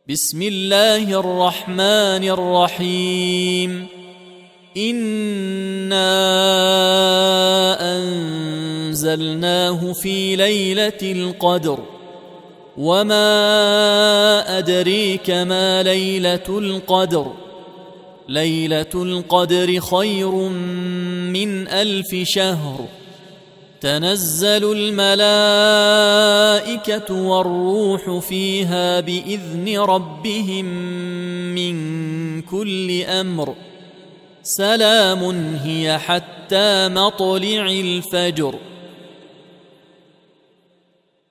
بسم الله الرحمن الرحيم إنا أنزلناه في ليلة القدر وما أدريك ما ليلة القدر ليلة القدر خير من 1000 شهر تنزل الملائكة والروح فيها بإذن ربهم من كل أمر سلام هي حتى مطلع الفجر.